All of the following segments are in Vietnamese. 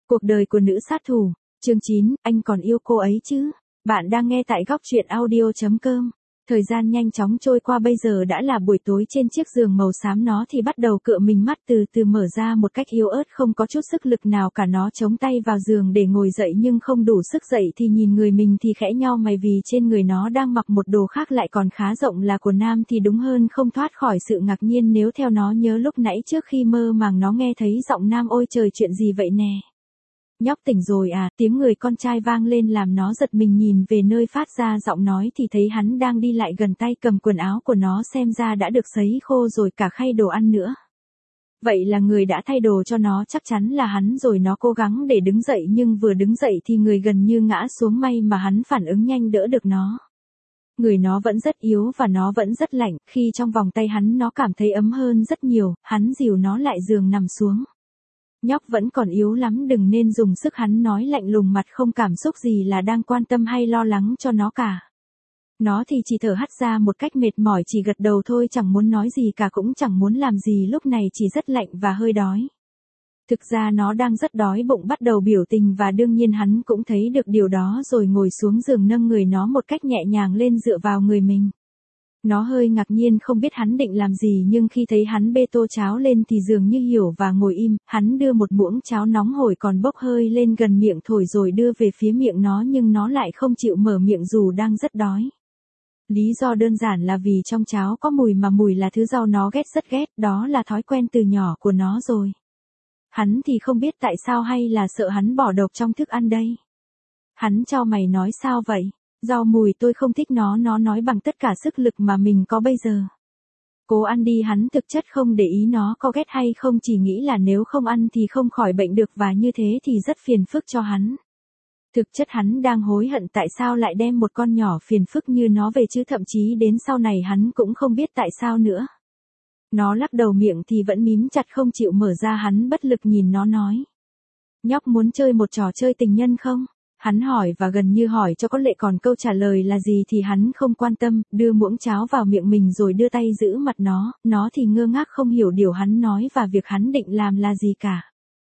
Cuộc đời của nữ sát thủ, chương 9, anh còn yêu cô ấy chứ? Bạn đang nghe tại góc truyện audio.com. Thời gian nhanh chóng trôi qua, bây giờ đã là buổi tối. Trên chiếc giường màu xám nó thì bắt đầu cựa mình, mắt từ từ mở ra một cách yếu ớt, không có chút sức lực nào cả. Nó chống tay vào giường để ngồi dậy nhưng không đủ sức dậy thì nhìn người mình thì khẽ nhau mày, vì trên người nó đang mặc một đồ khác lại còn khá rộng, là của nam thì đúng hơn, không thoát khỏi sự ngạc nhiên nếu theo nó nhớ lúc nãy trước khi mơ màng nó nghe thấy giọng nam. Ôi trời, chuyện gì vậy nè? Nhóc tỉnh rồi à? Tiếng người con trai vang lên làm nó giật mình, nhìn về nơi phát ra giọng nói thì thấy hắn đang đi lại gần, tay cầm quần áo của nó, xem ra đã được sấy khô rồi, cả khay đồ ăn nữa. Vậy là người đã thay đồ cho nó chắc chắn là hắn rồi. Nó cố gắng để đứng dậy nhưng vừa đứng dậy thì người gần như ngã xuống, may mà hắn phản ứng nhanh đỡ được nó. Người nó vẫn rất yếu và nó vẫn rất lạnh, khi trong vòng tay hắn nó cảm thấy ấm hơn rất nhiều. Hắn dìu nó lại giường nằm xuống. Nhóc vẫn còn yếu lắm, đừng nên dùng sức, hắn nói lạnh lùng, mặt không cảm xúc gì là đang quan tâm hay lo lắng cho nó cả. Nó thì chỉ thở hắt ra một cách mệt mỏi, chỉ gật đầu thôi, chẳng muốn nói gì cả, cũng chẳng muốn làm gì lúc này, chỉ rất lạnh và hơi đói. Thực ra nó đang rất đói bụng, bắt đầu biểu tình và đương nhiên hắn cũng thấy được điều đó, rồi ngồi xuống giường nâng người nó một cách nhẹ nhàng lên dựa vào người mình. Nó hơi ngạc nhiên không biết hắn định làm gì, nhưng khi thấy hắn bê tô cháo lên thì dường như hiểu và ngồi im. Hắn đưa một muỗng cháo nóng hổi còn bốc hơi lên gần miệng thổi rồi đưa về phía miệng nó, nhưng nó lại không chịu mở miệng dù đang rất đói. Lý do đơn giản là vì trong cháo có mùi, mà mùi là thứ rau nó ghét, rất ghét, đó là thói quen từ nhỏ của nó rồi. Hắn thì không biết tại sao, hay là sợ hắn bỏ độc trong thức ăn đây. Hắn chau mày nói, sao vậy? Rau mùi tôi không thích. Nó nói bằng tất cả sức lực mà mình có bây giờ. Cố ăn đi. Hắn thực chất không để ý nó có ghét hay không, chỉ nghĩ là nếu không ăn thì không khỏi bệnh được, và như thế thì rất phiền phức cho hắn. Thực chất hắn đang hối hận tại sao lại đem một con nhỏ phiền phức như nó về chứ, thậm chí đến sau này hắn cũng không biết tại sao nữa. Nó lắc đầu, miệng thì vẫn mím chặt không chịu mở ra. Hắn bất lực nhìn nó nói. Nhóc muốn chơi một trò chơi tình nhân không? Hắn hỏi và gần như hỏi cho có lệ, còn câu trả lời là gì thì hắn không quan tâm, đưa muỗng cháo vào miệng mình rồi đưa tay giữ mặt nó thì ngơ ngác không hiểu điều hắn nói và việc hắn định làm là gì cả.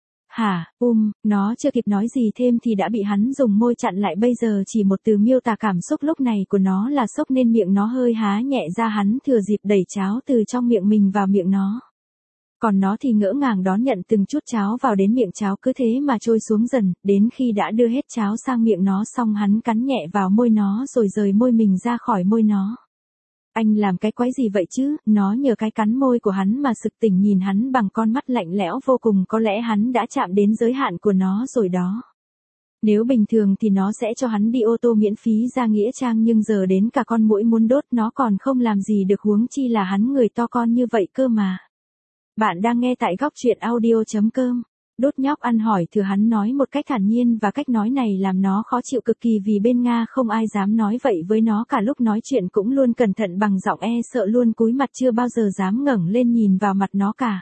Hả? Nó chưa kịp nói gì thêm thì đã bị hắn dùng môi chặn lại. Bây giờ chỉ một từ miêu tả cảm xúc lúc này của nó là sốc, nên miệng nó hơi há nhẹ ra. Hắn thừa dịp đẩy cháo từ trong miệng mình vào miệng nó. Còn nó thì ngỡ ngàng đón nhận từng chút cháo vào đến miệng. Cháo cứ thế mà trôi xuống dần, đến khi đã đưa hết cháo sang miệng nó xong, hắn cắn nhẹ vào môi nó rồi rời môi mình ra khỏi môi nó. Anh làm cái quái gì vậy chứ? Nó nhờ cái cắn môi của hắn mà sực tỉnh, nhìn hắn bằng con mắt lạnh lẽo vô cùng. Có lẽ hắn đã chạm đến giới hạn của nó rồi đó. Nếu bình thường thì nó sẽ cho hắn đi ô tô miễn phí ra Nghĩa Trang, nhưng giờ đến cả con muỗi muốn đốt nó còn không làm gì được, huống chi là hắn người to con như vậy cơ mà. Bạn đang nghe tại góc truyện audio.com. Đốt nhóc ăn hỏi thừa, hắn nói một cách thản nhiên, và cách nói này làm nó khó chịu cực kỳ, vì bên Nga không ai dám nói vậy với nó cả. Lúc nói chuyện cũng luôn cẩn thận, bằng giọng e sợ, luôn cúi mặt, chưa bao giờ dám ngẩng lên nhìn vào mặt nó cả.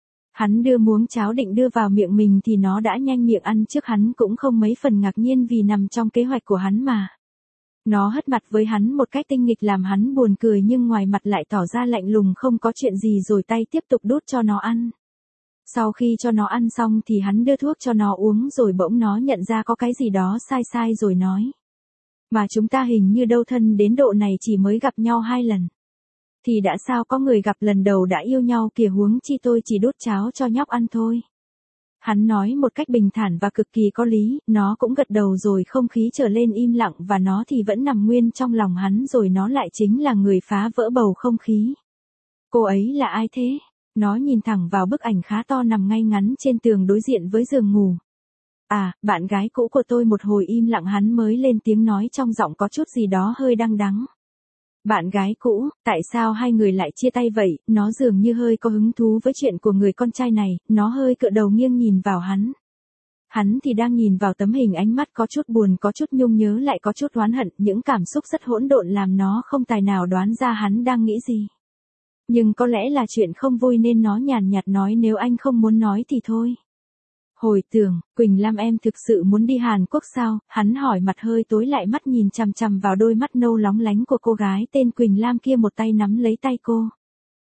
Hắn đưa muỗng cháo định đưa vào miệng mình thì nó đã nhanh miệng ăn trước. Hắn cũng không mấy phần ngạc nhiên vì nằm trong kế hoạch của hắn mà. Nó hất mặt với hắn một cách tinh nghịch làm hắn buồn cười, nhưng ngoài mặt lại tỏ ra lạnh lùng không có chuyện gì, rồi tay tiếp tục đút cho nó ăn. Sau khi cho nó ăn xong thì hắn đưa thuốc cho nó uống, rồi bỗng nó nhận ra có cái gì đó sai rồi nói. Mà chúng ta hình như đâu thân đến độ này, chỉ mới gặp nhau 2 lần. Thì đã sao, có người gặp lần đầu đã yêu nhau kìa, huống chi tôi chỉ đút cháo cho nhóc ăn thôi. Hắn nói một cách bình thản và cực kỳ có lý. Nó cũng gật đầu rồi không khí trở lên im lặng, và nó thì vẫn nằm nguyên trong lòng hắn, rồi nó lại chính là người phá vỡ bầu không khí. Cô ấy là ai thế? Nó nhìn thẳng vào bức ảnh khá to nằm ngay ngắn trên tường đối diện với giường ngủ. À, bạn gái cũ của tôi. Một hồi im lặng hắn mới lên tiếng nói trong giọng có chút gì đó hơi đắng đắng. Bạn gái cũ? Tại sao hai người lại chia tay vậy? Nó dường như hơi có hứng thú với chuyện của người con trai này. Nó hơi cựa đầu nghiêng nhìn vào hắn. Hắn thì đang nhìn vào tấm hình, ánh mắt có chút buồn, có chút nhung nhớ, lại có chút oán hận. Những cảm xúc rất hỗn độn làm nó không tài nào đoán ra hắn đang nghĩ gì. Nhưng có lẽ là chuyện không vui nên nó nhàn nhạt nói, nếu anh không muốn nói thì thôi. Hồi tưởng, Quỳnh Lam, em thực sự muốn đi Hàn Quốc sao? Hắn hỏi, mặt hơi tối lại, mắt nhìn chằm chằm vào đôi mắt nâu lóng lánh của cô gái tên Quỳnh Lam kia, một tay nắm lấy tay cô.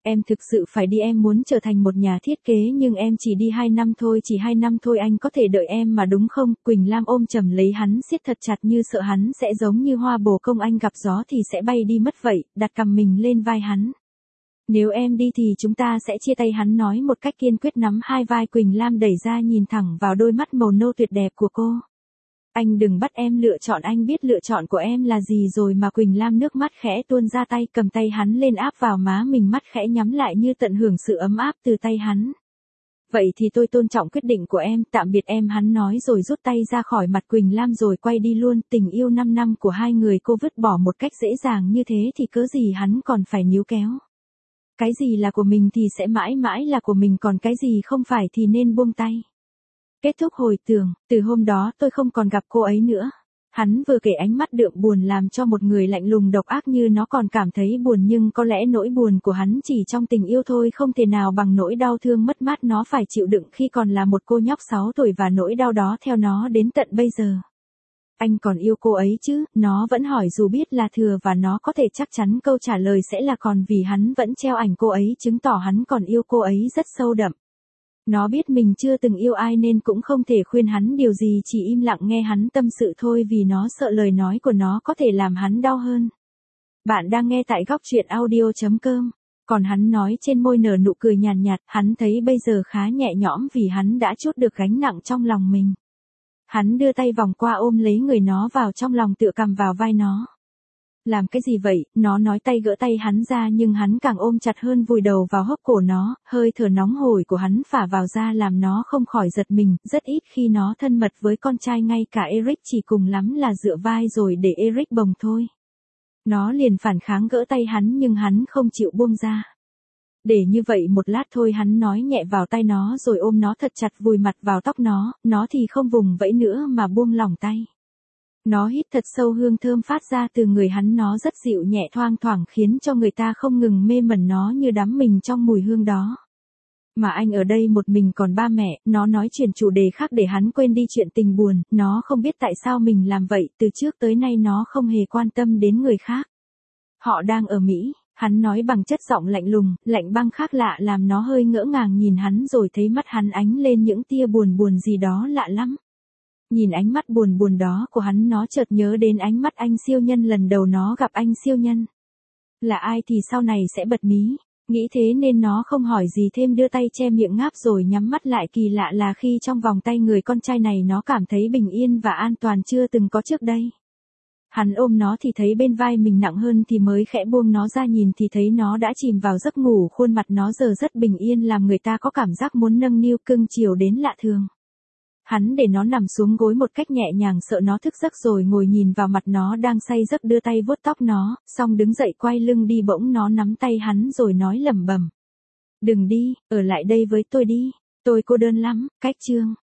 Em thực sự phải đi, em muốn trở thành một nhà thiết kế nhưng em chỉ đi 2 năm thôi, chỉ 2 năm thôi, anh có thể đợi em mà đúng không? Quỳnh Lam ôm chầm lấy hắn siết thật chặt như sợ hắn sẽ giống như hoa bồ công anh gặp gió thì sẽ bay đi mất vậy, đặt cằm mình lên vai hắn. Nếu em đi thì chúng ta sẽ chia tay, hắn nói một cách kiên quyết, nắm hai vai Quỳnh Lam đẩy ra nhìn thẳng vào đôi mắt màu nâu tuyệt đẹp của cô. Anh đừng bắt em lựa chọn, anh biết lựa chọn của em là gì rồi mà. Quỳnh Lam nước mắt khẽ tuôn ra, tay cầm tay hắn lên áp vào má mình, mắt khẽ nhắm lại như tận hưởng sự ấm áp từ tay hắn. Vậy thì tôi tôn trọng quyết định của em, tạm biệt em, hắn nói rồi rút tay ra khỏi mặt Quỳnh Lam rồi quay đi luôn. Tình yêu 5 năm của hai người cô vứt bỏ một cách dễ dàng như thế thì cớ gì hắn còn phải níu kéo. Cái gì là của mình thì sẽ mãi mãi là của mình, còn cái gì không phải thì nên buông tay. Kết thúc hồi tưởng, từ hôm đó tôi không còn gặp cô ấy nữa. Hắn vừa kể ánh mắt đượm buồn làm cho một người lạnh lùng độc ác như nó còn cảm thấy buồn, nhưng có lẽ nỗi buồn của hắn chỉ trong tình yêu thôi, không thể nào bằng nỗi đau thương mất mát nó phải chịu đựng khi còn là một cô nhóc 6 tuổi và nỗi đau đó theo nó đến tận bây giờ. Anh còn yêu cô ấy chứ? Nó vẫn hỏi dù biết là thừa và nó có thể chắc chắn câu trả lời sẽ là còn, vì hắn vẫn treo ảnh cô ấy chứng tỏ hắn còn yêu cô ấy rất sâu đậm. Nó biết mình chưa từng yêu ai nên cũng không thể khuyên hắn điều gì, chỉ im lặng nghe hắn tâm sự thôi, vì nó sợ lời nói của nó có thể làm hắn đau hơn. Bạn đang nghe tại góc truyện audio.com. Còn hắn nói, trên môi nở nụ cười nhàn nhạt, hắn thấy bây giờ khá nhẹ nhõm vì hắn đã trút được gánh nặng trong lòng mình. Hắn đưa tay vòng qua ôm lấy người nó vào trong lòng, tựa cằm vào vai nó. Làm cái gì vậy? Nó nói, tay gỡ tay hắn ra nhưng hắn càng ôm chặt hơn, vùi đầu vào hốc cổ nó, hơi thở nóng hổi của hắn phả vào da làm nó không khỏi giật mình. Rất ít khi nó thân mật với con trai, ngay cả Eric chỉ cùng lắm là dựa vai rồi để Eric bồng thôi. Nó liền phản kháng gỡ tay hắn nhưng hắn không chịu buông ra. Để như vậy một lát thôi, hắn nói nhẹ vào tai nó rồi ôm nó thật chặt, vùi mặt vào tóc nó thì không vùng vẫy nữa mà buông lỏng tay. Nó hít thật sâu hương thơm phát ra từ người hắn, nó rất dịu nhẹ thoang thoảng khiến cho người ta không ngừng mê mẩn, nó như đắm mình trong mùi hương đó. Mà anh ở đây một mình còn ba mẹ, nó nói chuyển chủ đề khác để hắn quên đi chuyện tình buồn, nó không biết tại sao mình làm vậy, từ trước tới nay nó không hề quan tâm đến người khác. Họ đang ở Mỹ, hắn nói bằng chất giọng lạnh lùng, lạnh băng khác lạ làm nó hơi ngỡ ngàng nhìn hắn, rồi thấy mắt hắn ánh lên những tia buồn buồn gì đó lạ lắm. Nhìn ánh mắt buồn buồn đó của hắn, nó chợt nhớ đến ánh mắt anh siêu nhân lần đầu nó gặp anh siêu nhân. Là ai thì sau này sẽ bật mí. Nghĩ thế nên nó không hỏi gì thêm, đưa tay che miệng ngáp rồi nhắm mắt lại. Kỳ lạ là khi trong vòng tay người con trai này nó cảm thấy bình yên và an toàn chưa từng có trước đây. Hắn ôm nó thì thấy bên vai mình nặng hơn, thì mới khẽ buông nó ra, nhìn thì thấy nó đã chìm vào giấc ngủ, khuôn mặt nó giờ rất bình yên làm người ta có cảm giác muốn nâng niu cưng chiều đến lạ thường. Hắn để nó nằm xuống gối một cách nhẹ nhàng, sợ nó thức giấc rồi ngồi nhìn vào mặt nó đang say giấc, đưa tay vuốt tóc nó, xong đứng dậy quay lưng đi. Bỗng nó nắm tay hắn rồi nói lẩm bẩm. Đừng đi, ở lại đây với tôi đi, tôi cô đơn lắm. Cách chương